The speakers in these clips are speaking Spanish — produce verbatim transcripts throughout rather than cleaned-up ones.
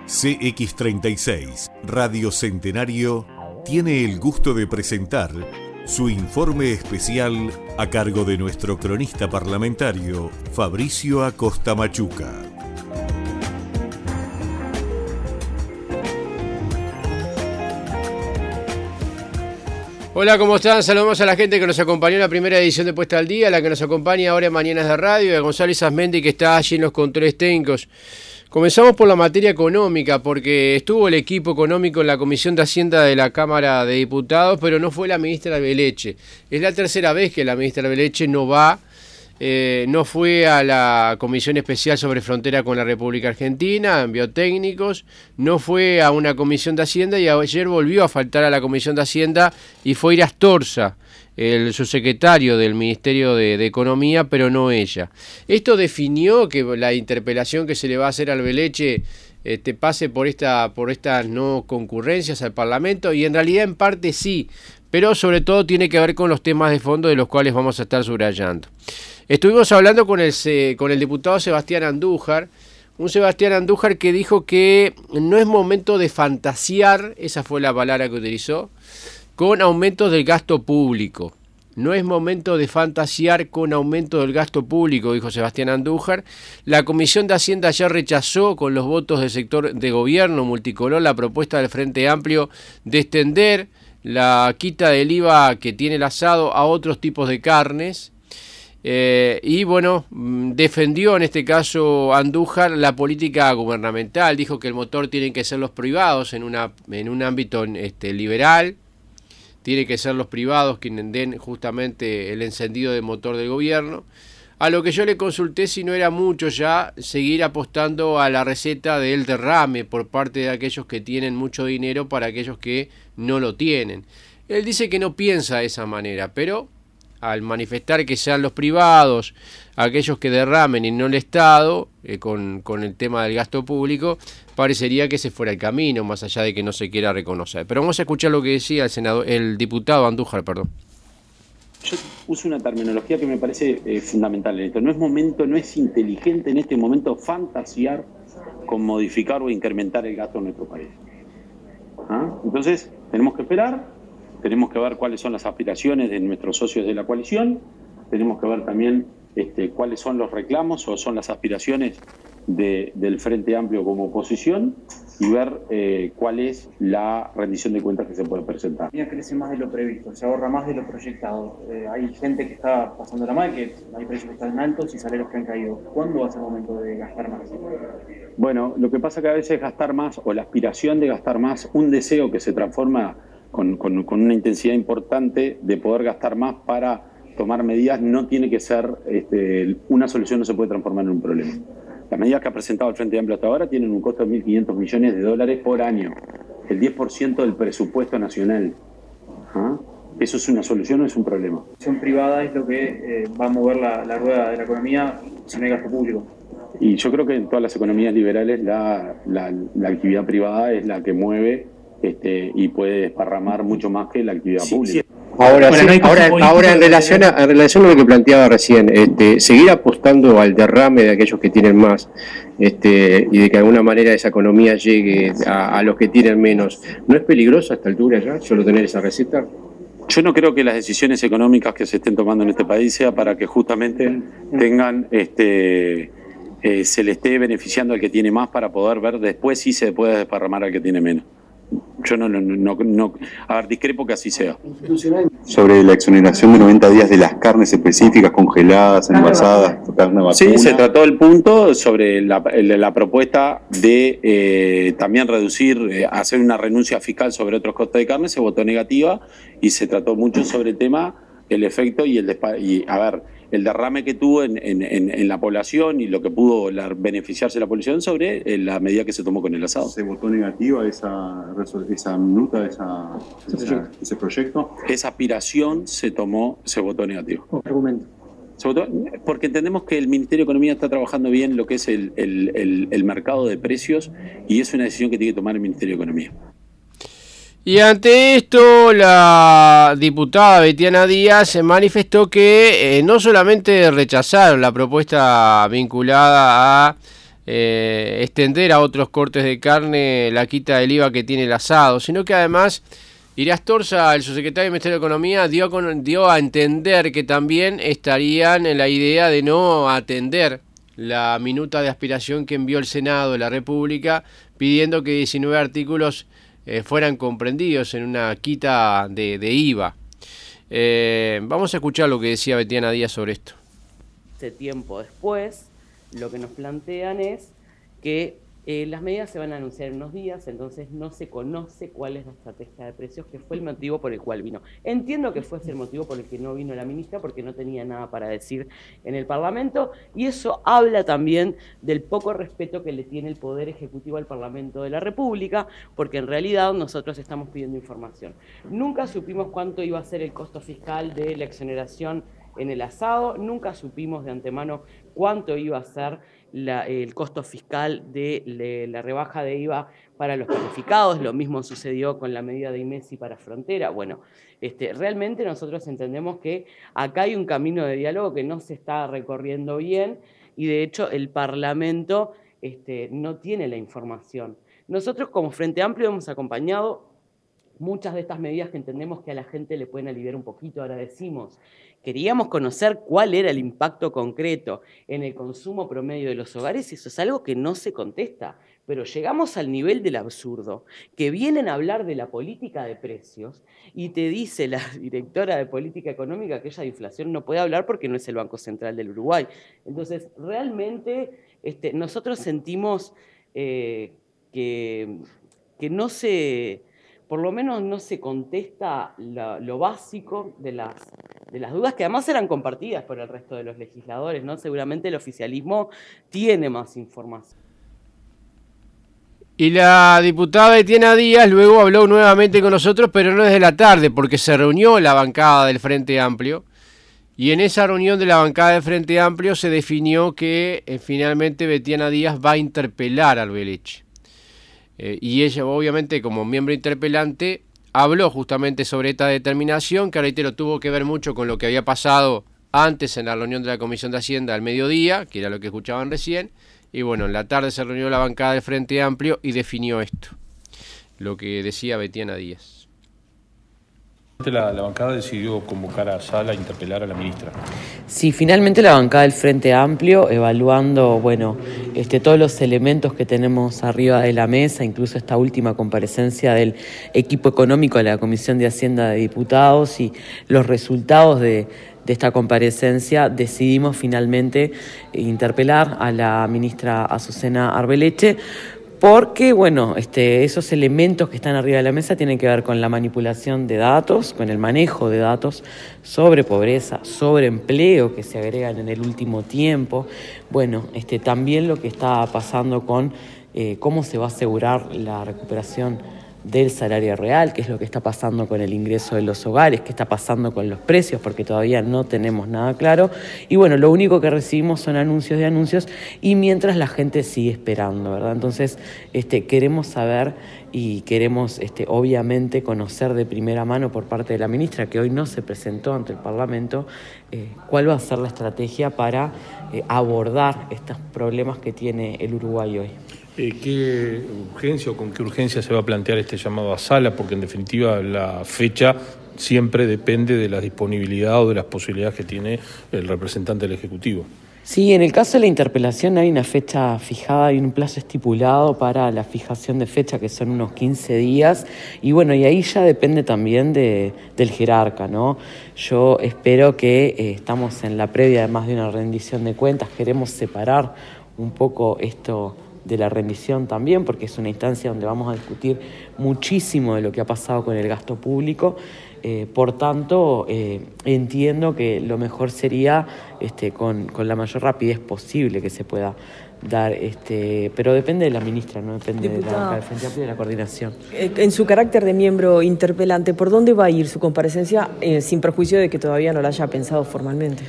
C X treinta y seis, Radio Centenario, tiene el gusto de presentar su informe especial a cargo de nuestro cronista parlamentario, Fabricio Acosta Machuca. Hola, ¿cómo están? Saludamos a la gente que nos acompañó en la primera edición de Puesta al Día, la que nos acompaña ahora en Mañanas de Radio, y a Gonzalo Isasmendi, que está allí en los controles técnicos. Comenzamos por la materia económica, porque estuvo el equipo económico en la Comisión de Hacienda de la Cámara de Diputados, pero no fue la ministra Albeleche. Es la tercera vez que la ministra Albeleche no va, eh, no fue a la Comisión Especial sobre Frontera con la República Argentina, envió técnicos, no fue a una Comisión de Hacienda y ayer volvió a faltar a la Comisión de Hacienda y fue ir a Astorza, el subsecretario del Ministerio de, de Economía, pero no ella. Esto definió que la interpelación que se le va a hacer al Albeleche este, pase por esta por estas no concurrencias al Parlamento, y en realidad en parte sí, pero sobre todo tiene que ver con los temas de fondo de los cuales vamos a estar subrayando. Estuvimos hablando con el, con el diputado Sebastián Andújar, un Sebastián Andújar que dijo que no es momento de fantasear, esa fue la palabra que utilizó, con aumentos del gasto público. No es momento de fantasear con aumento del gasto público, dijo Sebastián Andújar. La Comisión de Hacienda ayer rechazó con los votos del sector de gobierno multicolor la propuesta del Frente Amplio de extender la quita del I V A que tiene el asado a otros tipos de carnes. Eh, y bueno, defendió en este caso Andújar la política gubernamental. Dijo que el motor tienen que ser los privados en, una, en un ámbito este, liberal. Tiene que ser los privados quienes den justamente el encendido de motor del gobierno. A lo que yo le consulté si no era mucho ya seguir apostando a la receta del derrame por parte de aquellos que tienen mucho dinero para aquellos que no lo tienen. Él dice que no piensa de esa manera, pero al manifestar que sean los privados aquellos que derramen y no el Estado, eh, con, con el tema del gasto público, parecería que ese fuera el camino, más allá de que no se quiera reconocer. Pero vamos a escuchar lo que decía el senador, el diputado Andújar, perdón. Yo uso una terminología que me parece eh, fundamental en esto. No es momento, no es inteligente en este momento fantasear con modificar o incrementar el gasto en nuestro país. ¿Ah? Entonces, tenemos que esperar, tenemos que ver cuáles son las aspiraciones de nuestros socios de la coalición, tenemos que ver también este, cuáles son los reclamos o son las aspiraciones de, del Frente Amplio como oposición y ver eh, cuál es la rendición de cuentas que se puede presentar. Ya crece más de lo previsto, se ahorra más de lo proyectado. Eh, hay gente que está pasándola mal, que hay precios que están altos y salarios que han caído. ¿Cuándo va a ser el momento de gastar más? Bueno, lo que pasa es que a veces gastar más o la aspiración de gastar más, un deseo que se transforma con, con, con una intensidad importante de poder gastar más para tomar medidas, no tiene que ser, este, una solución no se puede transformar en un problema. Las medidas que ha presentado el Frente Amplio hasta ahora tienen un costo de mil quinientos millones de dólares por año, el diez por ciento del presupuesto nacional. ¿Ah? ¿Eso es una solución o es un problema? La acción privada es lo que eh, va a mover la, la rueda de la economía si no hay gasto público. Y yo creo que en todas las economías liberales la, la, la actividad privada es la que mueve este, y puede desparramar mucho más que la actividad sí, pública. Sí. Ahora, bueno, sí, no ahora, ahora en, relación a, en relación a lo que planteaba recién, este, seguir apostando al derrame de aquellos que tienen más este, y de que de alguna manera esa economía llegue a, a los que tienen menos, ¿no es peligroso a esta altura ya solo tener esa receta? Yo no creo que las decisiones económicas que se estén tomando en este país sea para que justamente tengan, este, eh, se le esté beneficiando al que tiene más para poder ver después si se puede desparramar al que tiene menos. Yo no, no, no, no, a ver, discrepo que así sea. Sobre la exoneración de noventa días de las carnes específicas, congeladas, envasadas, carne vacuna. Sí, se trató el punto sobre la, la propuesta de eh, también reducir, eh, hacer una renuncia fiscal sobre otros costes de carne, se votó negativa y se trató mucho sobre el tema, el efecto y el despa y a ver, el derrame que tuvo en, en, en, en la población y lo que pudo la, beneficiarse la población sobre eh, la medida que se tomó con el asado. ¿Se votó negativa esa, esa minuta, esa, esa, ese proyecto? Esa aspiración se tomó, se votó negativo. ¿Qué argumento? Se votó porque entendemos que el Ministerio de Economía está trabajando bien lo que es el, el, el, el mercado de precios y es una decisión que tiene que tomar el Ministerio de Economía. Y ante esto, la diputada Betiana Díaz se manifestó que eh, no solamente rechazaron la propuesta vinculada a eh, extender a otros cortes de carne la quita del I V A que tiene el asado, sino que además Irastorza, el subsecretario del Ministerio de Economía, dio, con, dio a entender que también estarían en la idea de no atender la minuta de aspiración que envió el Senado de la República pidiendo que diecinueve artículos eh, fueran comprendidos en una quita de, de I V A. Eh, vamos a escuchar lo que decía Betiana Díaz sobre esto. Este tiempo después, lo que nos plantean es que eh, las medidas se van a anunciar en unos días, entonces no se conoce cuál es la estrategia de precios, que fue el motivo por el cual vino. Entiendo que fue ese el motivo por el que no vino la ministra, porque no tenía nada para decir en el Parlamento, y eso habla también del poco respeto que le tiene el Poder Ejecutivo al Parlamento de la República, porque en realidad nosotros estamos pidiendo información. Nunca supimos cuánto iba a ser el costo fiscal de la exoneración en el asado, nunca supimos de antemano cuánto iba a ser la, el costo fiscal de, de la rebaja de I V A para los calificados. Lo mismo sucedió con la medida de IMESI para frontera. Bueno, este, realmente nosotros entendemos que acá hay un camino de diálogo que no se está recorriendo bien y de hecho el Parlamento este, no tiene la información. Nosotros como Frente Amplio hemos acompañado muchas de estas medidas que entendemos que a la gente le pueden aliviar un poquito. Ahora decimos, queríamos conocer cuál era el impacto concreto en el consumo promedio de los hogares y eso es algo que no se contesta. Pero llegamos al nivel del absurdo, que vienen a hablar de la política de precios y te dice la directora de Política Económica que ella de inflación no puede hablar porque no es el Banco Central del Uruguay. Entonces, realmente este, nosotros sentimos eh, que, que no se... por lo menos no se contesta la, lo básico de las, de las dudas que además eran compartidas por el resto de los legisladores, ¿no? Seguramente el oficialismo tiene más información. Y la diputada Betiana Díaz luego habló nuevamente con nosotros, pero no desde la tarde, porque se reunió la bancada del Frente Amplio, y en esa reunión de la bancada del Frente Amplio se definió que eh, finalmente Betiana Díaz va a interpelar a Arbeleche. Eh, y ella, obviamente, como miembro interpelante, habló justamente sobre esta determinación, que reitero, tuvo que ver mucho con lo que había pasado antes en la reunión de la Comisión de Hacienda al mediodía, que era lo que escuchaban recién, y bueno, en la tarde se reunió la bancada del Frente Amplio y definió esto, lo que decía Betiana Díaz. La, la bancada decidió convocar a Sala a interpelar a la ministra. Sí, finalmente la bancada del Frente Amplio, evaluando bueno, este, todos los elementos que tenemos arriba de la mesa, incluso esta última comparecencia del equipo económico de la Comisión de Hacienda de Diputados y los resultados de, de esta comparecencia, decidimos finalmente interpelar a la ministra Azucena Arbeleche, porque, bueno, este, esos elementos que están arriba de la mesa tienen que ver con la manipulación de datos, con el manejo de datos sobre pobreza, sobre empleo que se agregan en el último tiempo. Bueno, este, también lo que está pasando con eh, cómo se va a asegurar la recuperación del salario real, qué es lo que está pasando con el ingreso de los hogares, qué está pasando con los precios, porque todavía no tenemos nada claro. Y bueno, lo único que recibimos son anuncios de anuncios y mientras la gente sigue esperando, ¿verdad? Entonces, este, queremos saber y queremos, este, obviamente, conocer de primera mano por parte de la ministra, que hoy no se presentó ante el Parlamento, eh, cuál va a ser la estrategia para eh, abordar estos problemas que tiene el Uruguay hoy. Eh, ¿Qué urgencia o con qué urgencia se va a plantear este llamado a Sala? Porque en definitiva la fecha siempre depende de la disponibilidad o de las posibilidades que tiene el representante del Ejecutivo. Sí, en el caso de la interpelación hay una fecha fijada y un plazo estipulado para la fijación de fecha, que son unos quince días, y bueno, y ahí ya depende también de, del jerarca, ¿no? Yo espero que eh, estamos en la previa, además de una rendición de cuentas, queremos separar un poco esto de la rendición también, porque es una instancia donde vamos a discutir muchísimo de lo que ha pasado con el gasto público. Eh, por tanto, eh, entiendo que lo mejor sería este, con, con la mayor rapidez posible que se pueda dar, este, pero depende de la ministra, no depende Diputada, de la banca del Frente Amplio y de la coordinación. En su carácter de miembro interpelante, ¿por dónde va a ir su comparecencia eh, sin perjuicio de que todavía no la haya pensado formalmente?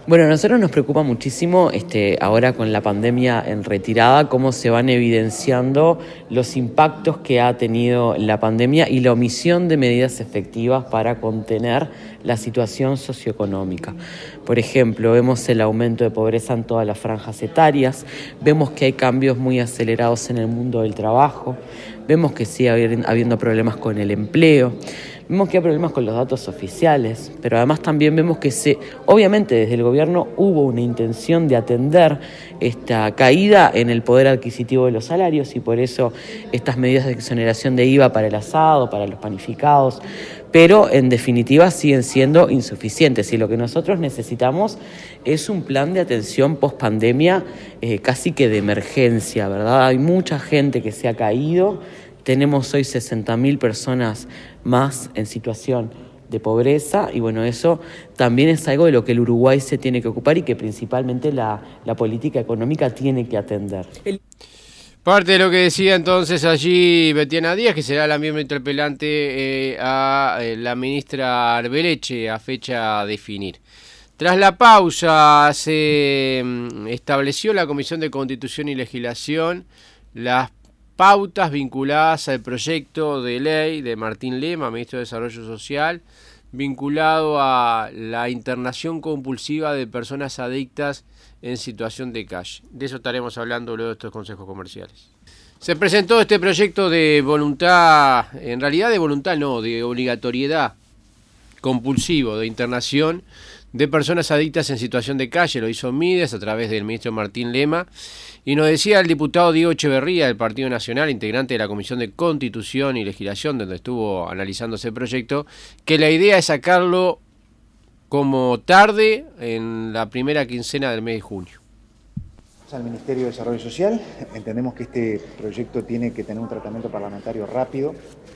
Bueno, a nosotros nos preocupa muchísimo este, ahora con la pandemia en retirada, cómo se van evidenciando los impactos que ha tenido la pandemia y la omisión de medidas efectivas para contener la situación socioeconómica. Por ejemplo, vemos el aumento de pobreza en todas las franjas etarias, vemos que hay cambios muy acelerados en el mundo del trabajo, vemos que sigue habiendo problemas con el empleo. Vemos que hay problemas con los datos oficiales, pero además también vemos que se, obviamente desde el gobierno hubo una intención de atender esta caída en el poder adquisitivo de los salarios y por eso estas medidas de exoneración de I V A para el asado, para los panificados, pero en definitiva siguen siendo insuficientes y lo que nosotros necesitamos es un plan de atención post pandemia eh, casi que de emergencia, ¿verdad? Hay mucha gente que se ha caído. Tenemos hoy sesenta mil personas más en situación de pobreza y bueno, eso también es algo de lo que el Uruguay se tiene que ocupar y que principalmente la, la política económica tiene que atender. Parte de lo que decía entonces allí Betiana Díaz, que será la miembro interpelante eh, a eh, la ministra Arbeleche a fecha a definir. Tras la pausa se mm, estableció la Comisión de Constitución y Legislación las pautas vinculadas al proyecto de ley de Martín Lema, ministro de Desarrollo Social, vinculado a la internación compulsiva de personas adictas en situación de calle. De eso estaremos hablando luego de estos consejos comerciales. Se presentó este proyecto de voluntad, en realidad de voluntad no, de obligatoriedad compulsivo de internación de personas adictas en situación de calle. Lo hizo Mides a través del ministro Martín Lema. Y nos decía el diputado Diego Echeverría del Partido Nacional, integrante de la Comisión de Constitución y Legislación, donde estuvo analizando ese proyecto, que la idea es sacarlo como tarde en la primera quincena del mes de junio. Al Ministerio de Desarrollo Social entendemos que este proyecto tiene que tener un tratamiento parlamentario rápido,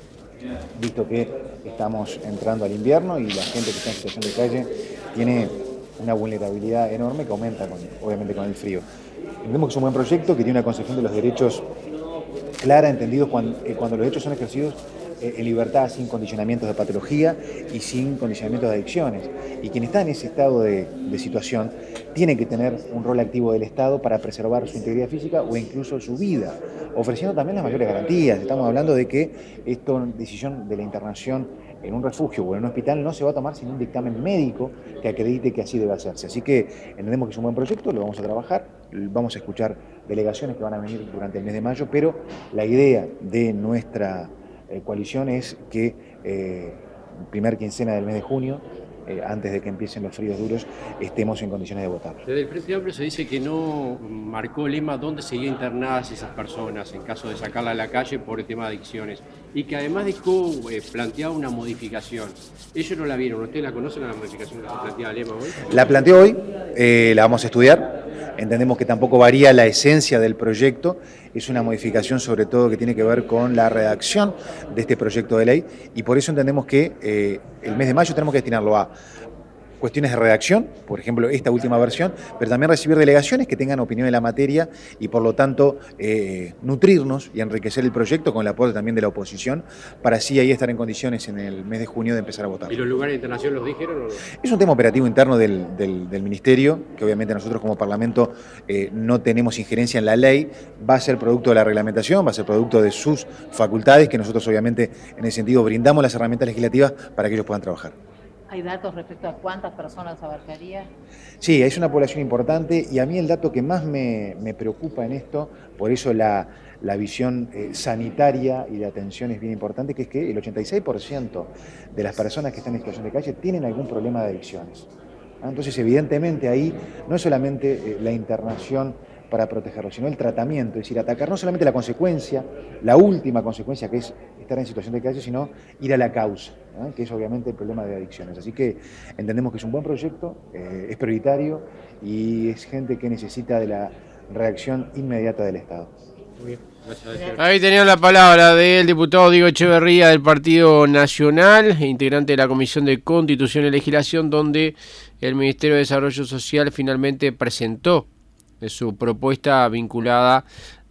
visto que estamos entrando al invierno y la gente que está en situación de calle tiene una vulnerabilidad enorme que aumenta con, obviamente con el frío. Entendemos que es un buen proyecto que tiene una concepción de los derechos clara, entendidos cuando, eh, cuando los derechos son ejercidos eh, en libertad, sin condicionamientos de patología y sin condicionamientos de adicciones. Y quien está en ese estado de, de situación tiene que tener un rol activo del Estado para preservar su integridad física o incluso su vida, ofreciendo también las mayores garantías. Estamos hablando de que esta decisión de la internación en un refugio o en un hospital no se va a tomar sin un dictamen médico que acredite que así debe hacerse. Así que entendemos que es un buen proyecto, lo vamos a trabajar, vamos a escuchar delegaciones que van a venir durante el mes de mayo, pero la idea de nuestra eh, coalición es que eh, primer quincena del mes de junio, eh, antes de que empiecen los fríos duros, estemos en condiciones de votar. Desde el Frente Amplio se dice que no marcó Lema dónde seguían internadas esas personas en caso de sacarla a la calle por el tema de adicciones y que además dejó eh, planteada una modificación. Ellos no la vieron, ¿ustedes la conocen la modificación que se plantea Lema hoy? La planteó hoy, eh, la vamos a estudiar. Entendemos que tampoco varía la esencia del proyecto, es una modificación sobre todo que tiene que ver con la redacción de este proyecto de ley y por eso entendemos que eh, el mes de mayo tenemos que destinarlo a cuestiones de redacción, por ejemplo esta última versión, pero también recibir delegaciones que tengan opinión en la materia y por lo tanto eh, nutrirnos y enriquecer el proyecto con el apoyo también de la oposición para así ahí estar en condiciones en el mes de junio de empezar a votar. ¿Y los lugares de internación los dijeron o no? Es un tema operativo interno del, del, del Ministerio, que obviamente nosotros como Parlamento eh, no tenemos injerencia en la ley, va a ser producto de la reglamentación, va a ser producto de sus facultades, que nosotros obviamente en ese sentido brindamos las herramientas legislativas para que ellos puedan trabajar. ¿Hay datos respecto a cuántas personas abarcaría? Sí, es una población importante y a mí el dato que más me, me preocupa en esto, por eso la, la visión eh, sanitaria y de atención es bien importante, que es que el ochenta y seis por ciento de las personas que están en situación de calle tienen algún problema de adicciones. Entonces, evidentemente ahí no es solamente eh, la internación para protegerlo, sino el tratamiento, es decir, atacar no solamente la consecuencia, la última consecuencia que es estar en situación de calle, sino ir a la causa, ¿eh? que es obviamente el problema de adicciones. Así que entendemos que es un buen proyecto, eh, es prioritario y es gente que necesita de la reacción inmediata del Estado. Muy bien. Ahí tenían la palabra del diputado Diego Echeverría del Partido Nacional, integrante de la Comisión de Constitución y Legislación, donde el Ministerio de Desarrollo Social finalmente presentó su propuesta vinculada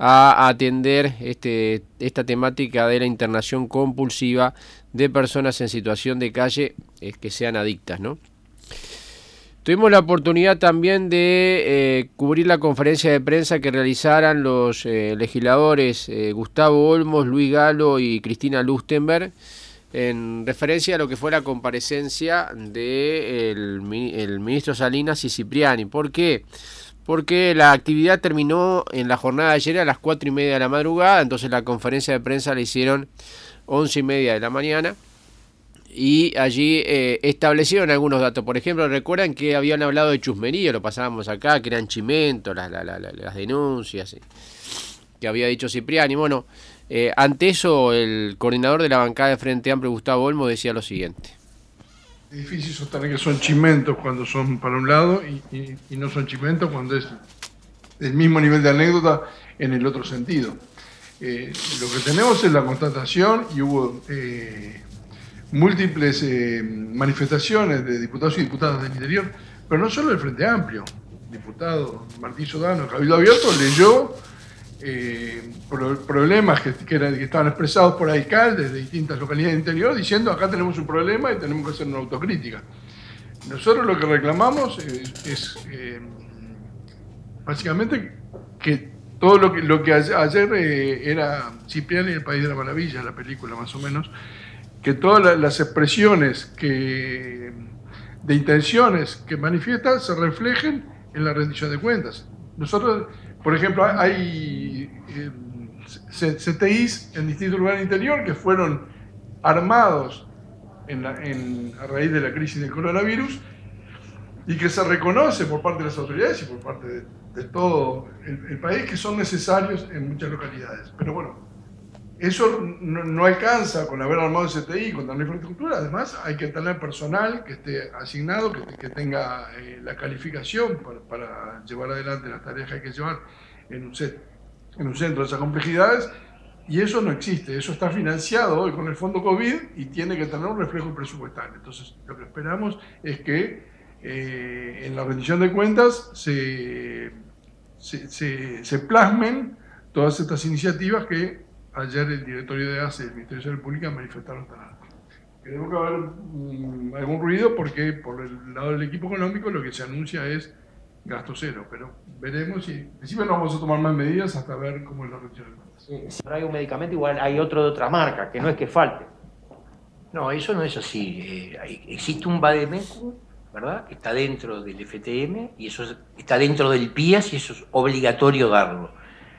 a atender este, esta temática de la internación compulsiva de personas en situación de calle eh, que sean adictas, ¿no? Tuvimos la oportunidad también de eh, cubrir la conferencia de prensa que realizaran los eh, legisladores eh, Gustavo Olmos, Luis Galo y Cristina Lustenberg en referencia a lo que fue la comparecencia del de el ministro Salinas y Cipriani. ¿Por qué? Porque la actividad terminó en la jornada de ayer a las cuatro y media de la madrugada, entonces la conferencia de prensa la hicieron once y media de la mañana. Y allí eh, establecieron algunos datos. Por ejemplo, recuerdan que habían hablado de chusmería, lo pasábamos acá, que eran chimentos, las, las, las, las denuncias eh, que había dicho Cipriani. Bueno, eh, ante eso el coordinador de la bancada de Frente Amplio, Gustavo Olmos, decía lo siguiente. Es difícil sostener que son chimentos cuando son para un lado y, y, y no son chimentos cuando es el mismo nivel de anécdota en el otro sentido. Eh, lo que tenemos es la constatación y hubo... Eh, múltiples eh, manifestaciones de diputados y diputadas del interior, pero no solo del Frente Amplio. El diputado Martín Sodano, Cabildo Abierto, leyó eh, pro, problemas que, que, eran, que estaban expresados por alcaldes de distintas localidades del interior, diciendo acá tenemos un problema y tenemos que hacer una autocrítica. Nosotros lo que reclamamos es, es eh, básicamente que todo lo que, lo que ayer eh, era Cipriani y el País de la Maravilla, la película más o menos, que todas las expresiones que, de intenciones que manifiesta se reflejen en la rendición de cuentas. Nosotros, por ejemplo, hay eh, C T Is en distintos lugares del interior que fueron armados en la, en, a raíz de la crisis del coronavirus y que se reconoce por parte de las autoridades y por parte de, de todo el, el país que son necesarios en muchas localidades. Pero bueno, eso no, no alcanza con haber armado el C T I, con tener infraestructura. Además, hay que tener personal que esté asignado, que, que tenga eh, la calificación para, para llevar adelante las tareas que hay que llevar en un, set, en un centro de esas complejidades. Y eso no existe. Eso está financiado hoy con el Fondo COVID y tiene que tener un reflejo presupuestario. Entonces, lo que esperamos es que eh, en la rendición de cuentas se, se, se, se plasmen todas estas iniciativas que ayer el directorio de A C E y el Ministerio de Salud Pública manifestaron tan alto. Tenemos que haber um, algún ruido porque por el lado del equipo económico lo que se anuncia es gasto cero, pero veremos y en principio no vamos a tomar más medidas hasta ver cómo es la reducción de cuentas. Si no hay un medicamento, igual hay otro de otra marca, que no es que falte. No, eso no es así. Eh, existe un Vademecum, ¿verdad? Que está dentro del F T M y eso es, está dentro del P I A S y eso es obligatorio darlo.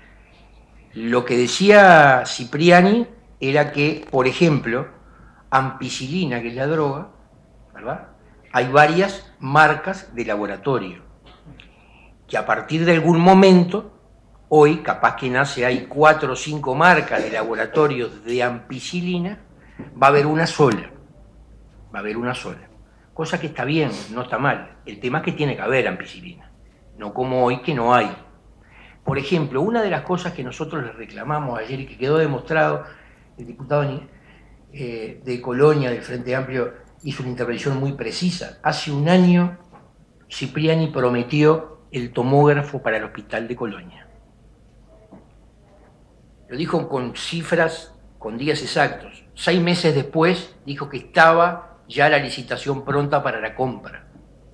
Lo que decía Cipriani era que, por ejemplo, ampicilina, que es la droga, ¿verdad? Hay varias marcas de laboratorio, que a partir de algún momento, hoy capaz que nace, hay cuatro o cinco marcas de laboratorios de ampicilina, va a haber una sola, va a haber una sola. Cosa que está bien, no está mal. El tema es que tiene que haber ampicilina, no como hoy que no hay. Por ejemplo, una de las cosas que nosotros le reclamamos ayer y que quedó demostrado, el diputado eh, de Colonia, del Frente Amplio, hizo una intervención muy precisa. Hace un año Cipriani prometió el tomógrafo para el hospital de Colonia. Lo dijo con cifras, con días exactos. Seis meses después dijo que estaba ya la licitación pronta para la compra.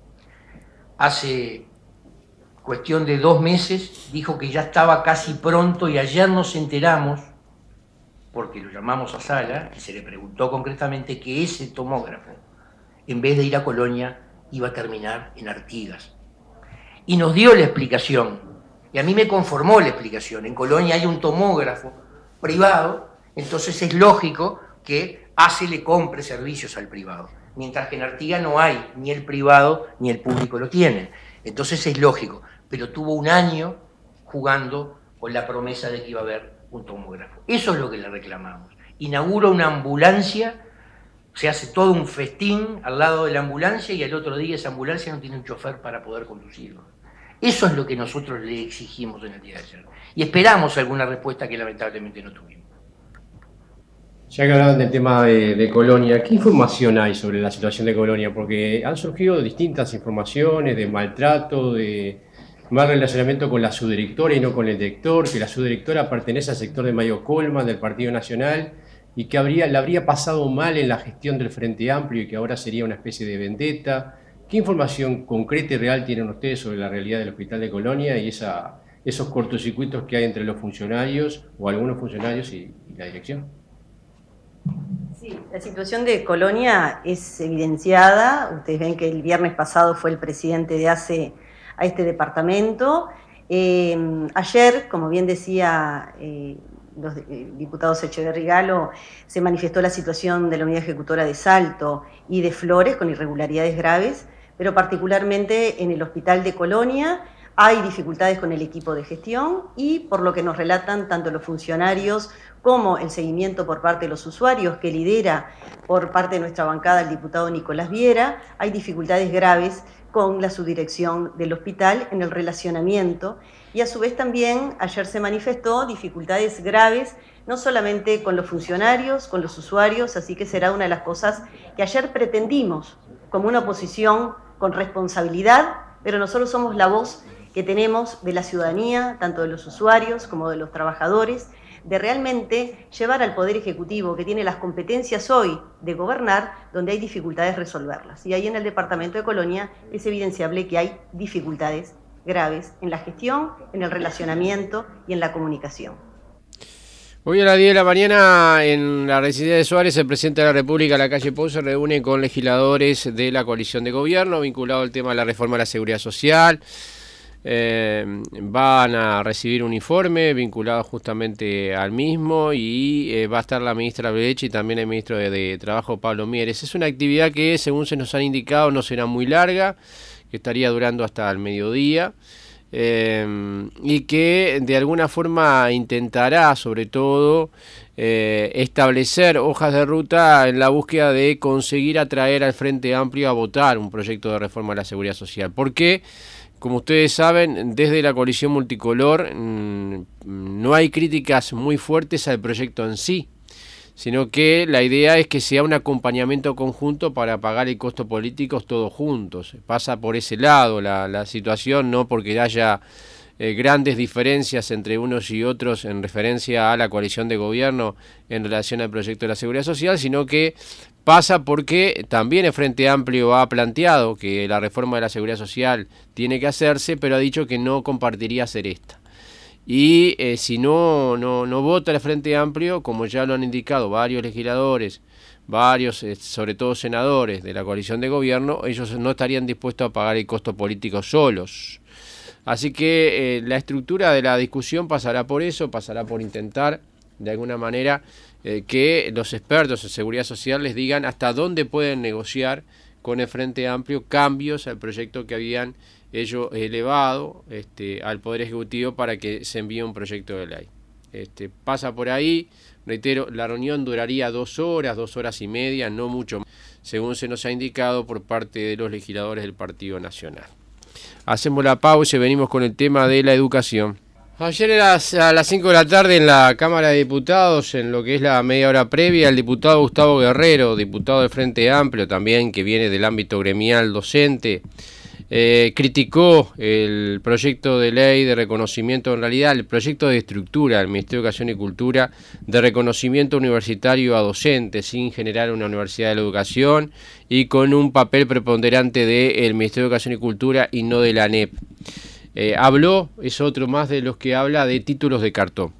Hace cuestión de dos meses dijo que ya estaba casi pronto y ayer nos enteramos, porque lo llamamos a sala y se le preguntó concretamente que ese tomógrafo, en vez de ir a Colonia, iba a terminar en Artigas. Y nos dio la explicación, y a mí me conformó la explicación. En Colonia hay un tomógrafo privado, entonces es lógico que A C E le compre servicios al privado, mientras que en Artigas no hay, ni el privado ni el público lo tienen. Entonces es lógico, pero tuvo un año jugando con la promesa de que iba a haber un tomógrafo. Eso es lo que le reclamamos. Inaugura una ambulancia, se hace todo un festín al lado de la ambulancia y al otro día esa ambulancia no tiene un chofer para poder conducirlo. Eso es lo que nosotros le exigimos en el día de ayer. Y esperamos alguna respuesta que lamentablemente no tuvimos. Ya que hablaban del tema de, de Colonia, ¿qué información hay sobre la situación de Colonia? Porque han surgido distintas informaciones de maltrato, de mal relacionamiento con la subdirectora y no con el director, que la subdirectora pertenece al sector de Mayo Colman, del Partido Nacional, y que habría, le habría pasado mal en la gestión del Frente Amplio y que ahora sería una especie de vendetta, ¿Qué información concreta y real tienen ustedes sobre la realidad del Hospital de Colonia y esa, esos cortocircuitos que hay entre los funcionarios o algunos funcionarios y, y la dirección? Sí, la situación de Colonia es evidenciada. Ustedes ven que el viernes pasado fue el presidente de A C E a este departamento. Eh, ayer, como bien decía eh, los eh, diputados Echeverri y Galo, se manifestó la situación de la unidad ejecutora de Salto y de Flores con irregularidades graves, pero particularmente en el Hospital de Colonia hay dificultades con el equipo de gestión y, por lo que nos relatan tanto los funcionarios como el seguimiento por parte de los usuarios que lidera por parte de nuestra bancada el diputado Nicolás Viera, hay dificultades graves con la subdirección del hospital en el relacionamiento y a su vez también ayer se manifestó dificultades graves no solamente con los funcionarios, con los usuarios, así que será una de las cosas que ayer pretendimos como una oposición con responsabilidad, pero nosotros somos la voz que tenemos de la ciudadanía, tanto de los usuarios como de los trabajadores, de realmente llevar al Poder Ejecutivo, que tiene las competencias hoy de gobernar, donde hay dificultades, resolverlas. Y ahí en el departamento de Colonia es evidenciable que hay dificultades graves en la gestión, en el relacionamiento y en la comunicación. Hoy a las diez de la mañana en la residencia de Suárez, el presidente de la República, a la calle Pou, se reúne con legisladores de la coalición de gobierno vinculado al tema de la reforma de la seguridad social. Eh, van a recibir un informe vinculado justamente al mismo y eh, va a estar la ministra Brecht y también el ministro de, de Trabajo, Pablo Mieres. Es una actividad que, según se nos han indicado, no será muy larga, que estaría durando hasta el mediodía. Eh, y que de alguna forma intentará sobre todo eh, establecer hojas de ruta en la búsqueda de conseguir atraer al Frente Amplio a votar un proyecto de reforma de la seguridad social. ¿Por qué? Como ustedes saben, desde la coalición multicolor mmm, no hay críticas muy fuertes al proyecto en sí, sino que la idea es que sea un acompañamiento conjunto para pagar el costo político todos juntos. Pasa por ese lado la, la situación, no porque haya eh, grandes diferencias entre unos y otros en referencia a la coalición de gobierno en relación al proyecto de la seguridad social, sino que pasa porque también el Frente Amplio ha planteado que la reforma de la seguridad social tiene que hacerse, pero ha dicho que no compartiría hacer esta. Y eh, si no, no, no vota el Frente Amplio, como ya lo han indicado varios legisladores, varios, eh, sobre todo senadores de la coalición de gobierno, ellos no estarían dispuestos a pagar el costo político solos. Así que eh, la estructura de la discusión pasará por eso, pasará por intentar, de alguna manera, eh, que los expertos en seguridad social les digan hasta dónde pueden negociar con el Frente Amplio cambios al proyecto que habían ello elevado este, al Poder Ejecutivo para que se envíe un proyecto de ley. Este, pasa por ahí, reitero, la reunión duraría dos horas, dos horas y media, no mucho más, según se nos ha indicado por parte de los legisladores del Partido Nacional. Hacemos la pausa y venimos con el tema de la educación. Ayer a las, a las cinco de la tarde en la Cámara de Diputados, en lo que es la media hora previa, el diputado Gustavo Guerrero, diputado del Frente Amplio también, que viene del ámbito gremial docente, Eh, criticó el proyecto de ley de reconocimiento, en realidad el proyecto de estructura del Ministerio de Educación y Cultura de reconocimiento universitario a docentes sin generar una universidad de la educación y con un papel preponderante del Ministerio de Educación y Cultura y no de la A N E P. Eh, habló, es otro más de los que habla de títulos de cartón.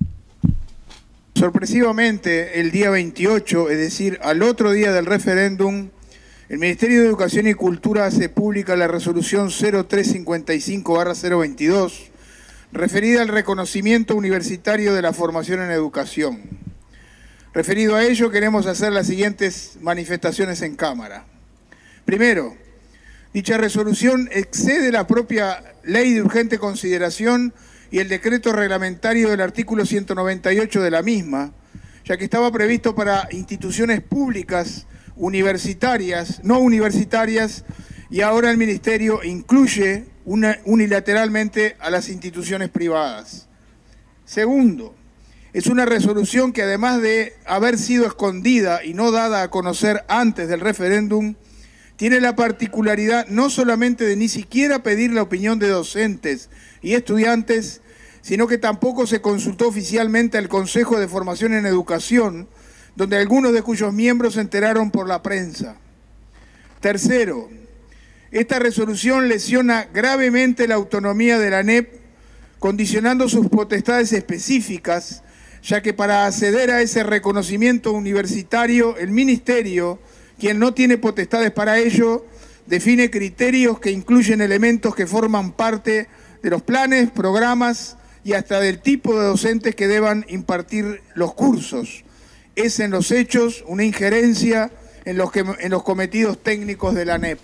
Sorpresivamente, el día veintiocho, es decir, al otro día del referéndum, el Ministerio de Educación y Cultura hace pública la resolución cero tres cincuenta y cinco barra cero veintidós, referida al reconocimiento universitario de la formación en educación. Referido a ello, queremos hacer las siguientes manifestaciones en Cámara. Primero, dicha resolución excede la propia ley de urgente consideración y el decreto reglamentario del artículo ciento noventa y ocho de la misma, ya que estaba previsto para instituciones públicas universitarias, no universitarias, y ahora el Ministerio incluye una, unilateralmente a las instituciones privadas. Segundo, es una resolución que además de haber sido escondida y no dada a conocer antes del referéndum, tiene la particularidad no solamente de ni siquiera pedir la opinión de docentes y estudiantes, sino que tampoco se consultó oficialmente al Consejo de Formación en Educación, donde algunos de cuyos miembros se enteraron por la prensa. Tercero, Esta resolución lesiona gravemente la autonomía de la ANEP, condicionando sus potestades específicas, ya que para acceder a ese reconocimiento universitario, el Ministerio, quien no tiene potestades para ello, define criterios que incluyen elementos que forman parte de los planes, programas y hasta del tipo de docentes que deban impartir los cursos. Es en los hechos una injerencia en los, que, en los cometidos técnicos de la ANEP.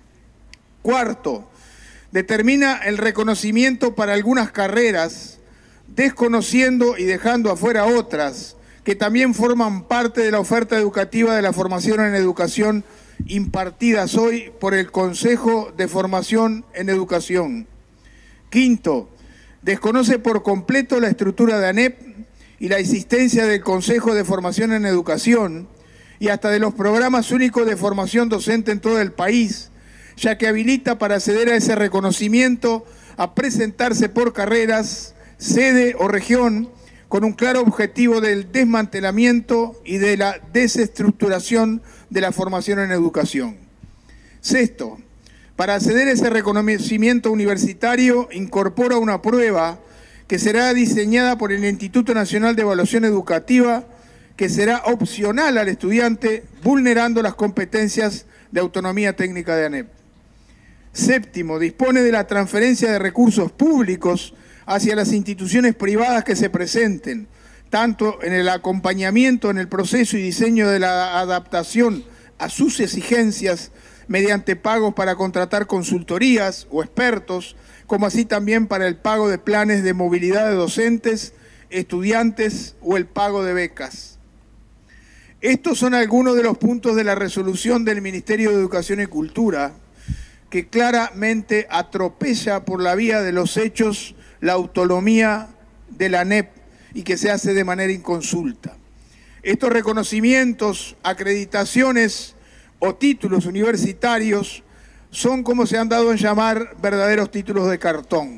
Cuarto, determina el reconocimiento para algunas carreras, desconociendo y dejando afuera otras, que también forman parte de la oferta educativa de la formación en educación impartidas hoy por el Consejo de Formación en Educación. Quinto, desconoce por completo la estructura de ANEP y la existencia del Consejo de Formación en Educación y hasta de los programas únicos de formación docente en todo el país, ya que habilita para acceder a ese reconocimiento a presentarse por carreras, sede o región, con un claro objetivo del desmantelamiento y de la desestructuración de la formación en educación. Sexto, para acceder a ese reconocimiento universitario incorpora una prueba que será diseñada por el Instituto Nacional de Evaluación Educativa, que será opcional al estudiante, vulnerando las competencias de autonomía técnica de ANEP. Séptimo, dispone de la transferencia de recursos públicos hacia las instituciones privadas que se presenten, tanto en el acompañamiento en el proceso y diseño de la adaptación a sus exigencias mediante pagos para contratar consultorías o expertos, como así también para el pago de planes de movilidad de docentes, estudiantes o el pago de becas. Estos son algunos de los puntos de la resolución del Ministerio de Educación y Cultura, que claramente atropella por la vía de los hechos la autonomía de la ANEP y que se hace de manera inconsulta. Estos reconocimientos, acreditaciones o títulos universitarios son, como se han dado en llamar, verdaderos títulos de cartón.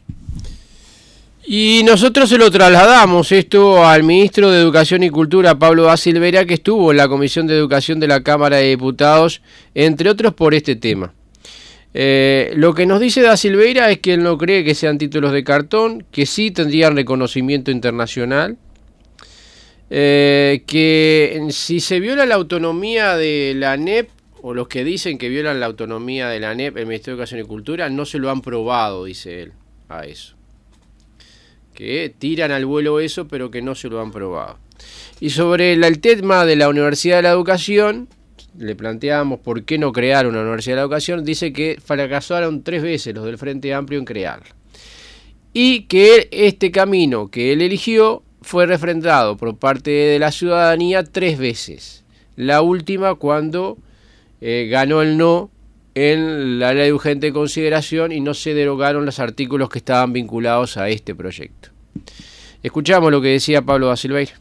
Y nosotros se lo trasladamos esto al ministro de Educación y Cultura, Pablo da Silveira, que estuvo en la Comisión de Educación de la Cámara de Diputados, entre otros por este tema. Eh, lo que nos dice da Silveira es que él no cree que sean títulos de cartón, que sí tendrían reconocimiento internacional, eh, que si se viola la autonomía de la ANEP, o los que dicen que violan la autonomía de la ANEP, el Ministerio de Educación y Cultura, no se lo han probado, dice él, a eso. Que tiran al vuelo eso, pero que no se lo han probado. Y sobre el, el tema de la Universidad de la Educación, le planteábamos por qué no crear una Universidad de la Educación, dice que fracasaron tres veces los del Frente Amplio en crearla. Y que este camino que él eligió fue refrendado por parte de la ciudadanía tres veces. La última cuando eh, ganó el no en la ley de urgente consideración y no se derogaron los artículos que estaban vinculados a este proyecto. Escuchamos lo que decía Pablo da Silveira.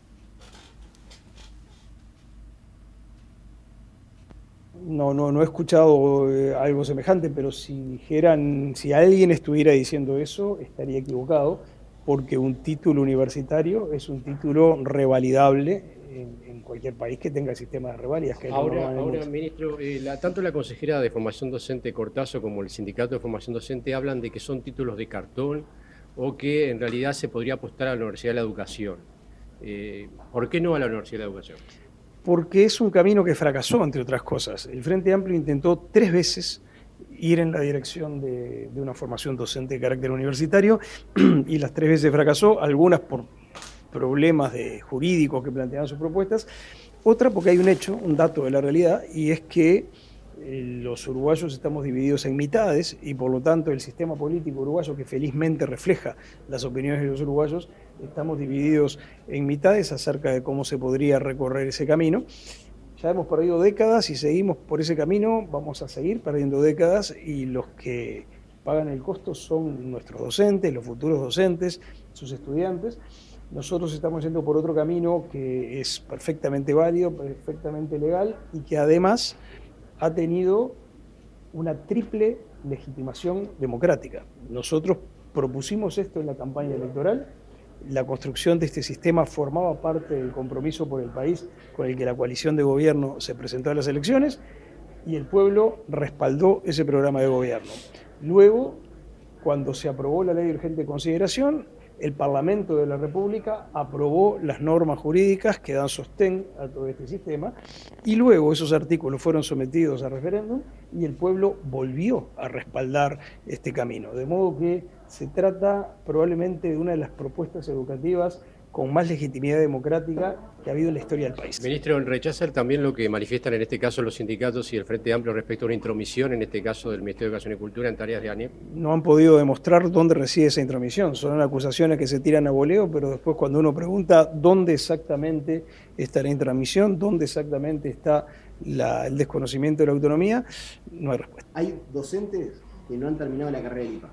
No, no, no he escuchado eh, algo semejante, pero si dijeran, si alguien estuviera diciendo eso, estaría equivocado, porque un título universitario es un título revalidable en, en cualquier país que tenga el sistema de revalidas. Que ahora, ahora ministro, eh, la, tanto la consejera de Formación Docente Cortazo como el Sindicato de Formación Docente hablan de que son títulos de cartón o que en realidad se podría apostar a la Universidad de la Educación. Eh, ¿Por qué no a la Universidad de la Educación? Porque es un camino que fracasó, entre otras cosas. El Frente Amplio intentó tres veces ir en la dirección de, de una formación docente de carácter universitario y las tres veces fracasó, algunas por problemas de jurídicos que planteaban sus propuestas, otra porque hay un hecho, un dato de la realidad, y es que eh, los uruguayos estamos divididos en mitades y por lo tanto el sistema político uruguayo, que felizmente refleja las opiniones de los uruguayos, estamos divididos en mitades acerca de cómo se podría recorrer ese camino. Ya hemos perdido décadas y seguimos por ese camino, vamos a seguir perdiendo décadas y los que pagan el costo son nuestros docentes, los futuros docentes, sus estudiantes. Nosotros estamos yendo por otro camino que es perfectamente válido, perfectamente legal y que además ha tenido una triple legitimación democrática. Nosotros propusimos esto en la campaña electoral. La construcción de este sistema formaba parte del compromiso por el país con el que la coalición de gobierno se presentó a las elecciones. y el pueblo respaldó ese programa de gobierno. Luego, cuando se aprobó la ley de urgente consideración, el Parlamento de la República aprobó las normas jurídicas que dan sostén a todo este sistema y luego esos artículos fueron sometidos a referéndum y el pueblo volvió a respaldar este camino. De modo que se trata probablemente de una de las propuestas educativas con más legitimidad democrática que ha habido en la historia del país. Ministro, ¿rechaza también lo que manifiestan en este caso los sindicatos y el Frente Amplio respecto a una intromisión, en este caso del Ministerio de Educación y Cultura, en tareas de ANEP? No han podido demostrar dónde reside esa intromisión. Son acusaciones que se tiran a voleo, pero después cuando uno pregunta dónde exactamente está la intromisión, dónde exactamente está la, el desconocimiento de la autonomía, no hay respuesta. Hay docentes que no han terminado la carrera del I P A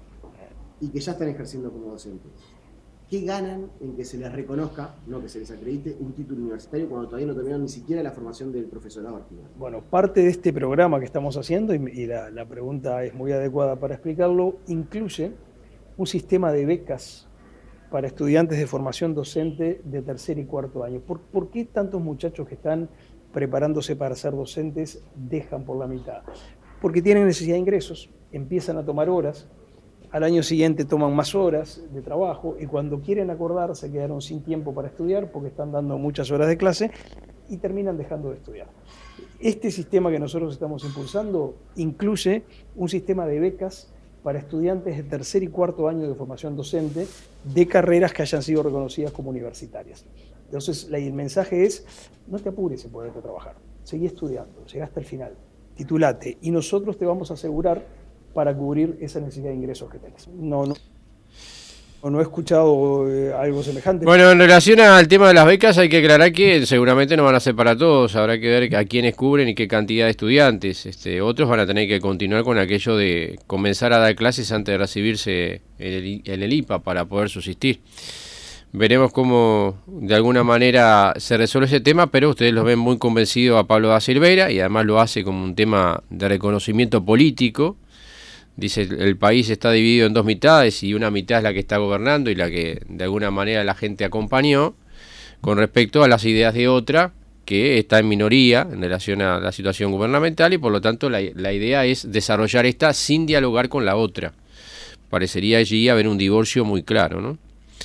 y que ya están ejerciendo como docentes. ¿Qué ganan en que se les reconozca, no que se les acredite, un título universitario cuando todavía no terminaron ni siquiera la formación del profesorado activo? Bueno, parte de este programa que estamos haciendo, y, y la, la pregunta es muy adecuada para explicarlo, incluye un sistema de becas para estudiantes de formación docente de tercer y cuarto año. ¿Por, por qué tantos muchachos que están preparándose para ser docentes dejan por la mitad? Porque tienen necesidad de ingresos, empiezan a tomar horas, al año siguiente toman más horas de trabajo y cuando quieren acordar se quedaron sin tiempo para estudiar porque están dando muchas horas de clase y terminan dejando de estudiar. Este sistema que nosotros estamos impulsando incluye un sistema de becas para estudiantes de tercer y cuarto año de formación docente de carreras que hayan sido reconocidas como universitarias. Entonces, el mensaje es, no te apures en ponerte a trabajar, seguí estudiando, llegá hasta el final, titulate y nosotros te vamos a asegurar para cubrir esa necesidad de ingresos que tenés. No, no, no he escuchado eh, algo semejante. Bueno, en relación al tema de las becas hay que aclarar que seguramente no van a ser para todos, habrá que ver a quiénes cubren y qué cantidad de estudiantes. Este, otros van a tener que continuar con aquello de comenzar a dar clases antes de recibirse en el, en el I P A para poder subsistir. Veremos cómo de alguna manera se resuelve ese tema, pero ustedes lo ven muy convencido a Pablo da Silveira y además lo hace como un tema de reconocimiento político. Dice, el país está dividido en dos mitades y una mitad es la que está gobernando y la que de alguna manera la gente acompañó con respecto a las ideas de otra que está en minoría en relación a la situación gubernamental y por lo tanto la, la idea es desarrollar esta sin dialogar con la otra. Parecería allí haber un divorcio muy claro, ¿no?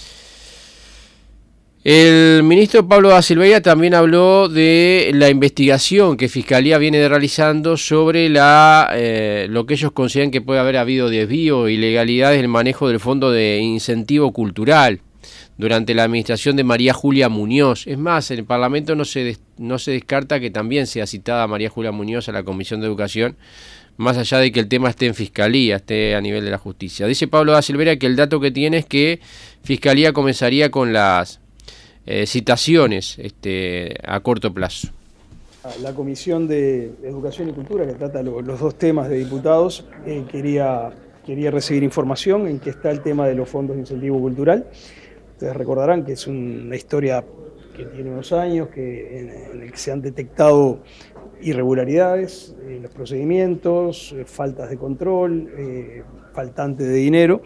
El ministro Pablo da Silveira también habló de la investigación que Fiscalía viene realizando sobre la eh, lo que ellos consideran que puede haber habido desvío e ilegalidades en el manejo del Fondo de Incentivo Cultural durante la administración de María Julia Muñoz. Es más, en el Parlamento no se, des, no se descarta que también sea citada María Julia Muñoz a la Comisión de Educación, más allá de que el tema esté en Fiscalía, esté a nivel de la justicia. Dice Pablo da Silveira que el dato que tiene es que Fiscalía comenzaría con las Eh, citaciones este, a corto plazo. La Comisión de Educación y Cultura, que trata lo, los dos temas de diputados, eh, quería, quería recibir información en que está el tema de los fondos de incentivo cultural. Ustedes recordarán que es una historia que tiene unos años, que en, en el que se han detectado irregularidades en los procedimientos, eh, faltas de control, eh, faltante de dinero.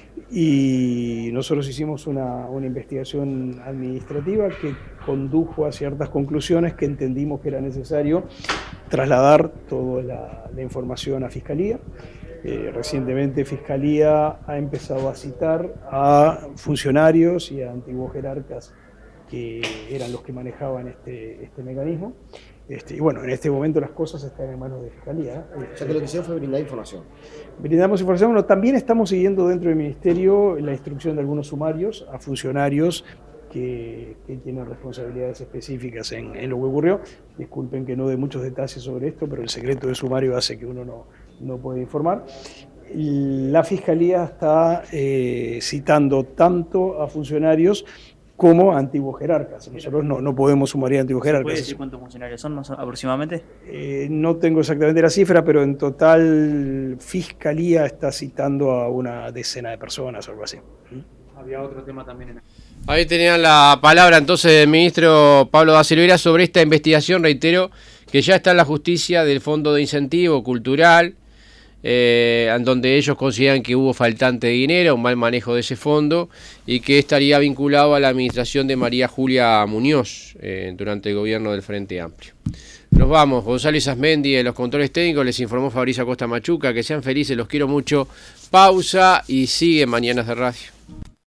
Y nosotros hicimos una, una investigación administrativa que condujo a ciertas conclusiones que entendimos que era necesario trasladar toda la, la información a Fiscalía. Eh, recientemente Fiscalía ha empezado a citar a funcionarios y a antiguos jerarcas que eran los que manejaban este, este mecanismo. Este, y bueno, en este momento las cosas están en manos de Fiscalía. O sea que lo que hicieron fue brindar información. Brindamos información, bueno, también estamos siguiendo dentro del Ministerio la instrucción de algunos sumarios a funcionarios que, que tienen responsabilidades específicas en, en lo que ocurrió. Disculpen que no dé muchos detalles sobre esto, pero el secreto de sumario hace que uno no, no puede informar. La Fiscalía está eh, citando tanto a funcionarios como antiguos jerarcas. Nosotros no, no podemos sumar a antiguos jerarcas. ¿Puede decir cuántos funcionarios son más aproximadamente? Eh, no tengo exactamente la cifra, pero en total Fiscalía está citando a una decena de personas o algo así. Había otro tema también en... Ahí tenían la palabra entonces del ministro Pablo da Silveira sobre esta investigación, reitero, que ya está en la justicia del Fondo de Incentivo Cultural, eh, en donde ellos consideran que hubo faltante de dinero, un mal manejo de ese fondo y que estaría vinculado a la administración de María Julia Muñoz eh, durante el gobierno del Frente Amplio. Nos vamos, Gonzalo Isasmendi de los controles técnicos, les informó Fabricio Acosta Machuca, que sean felices, los quiero mucho. Pausa y sigue Mañanas de Radio.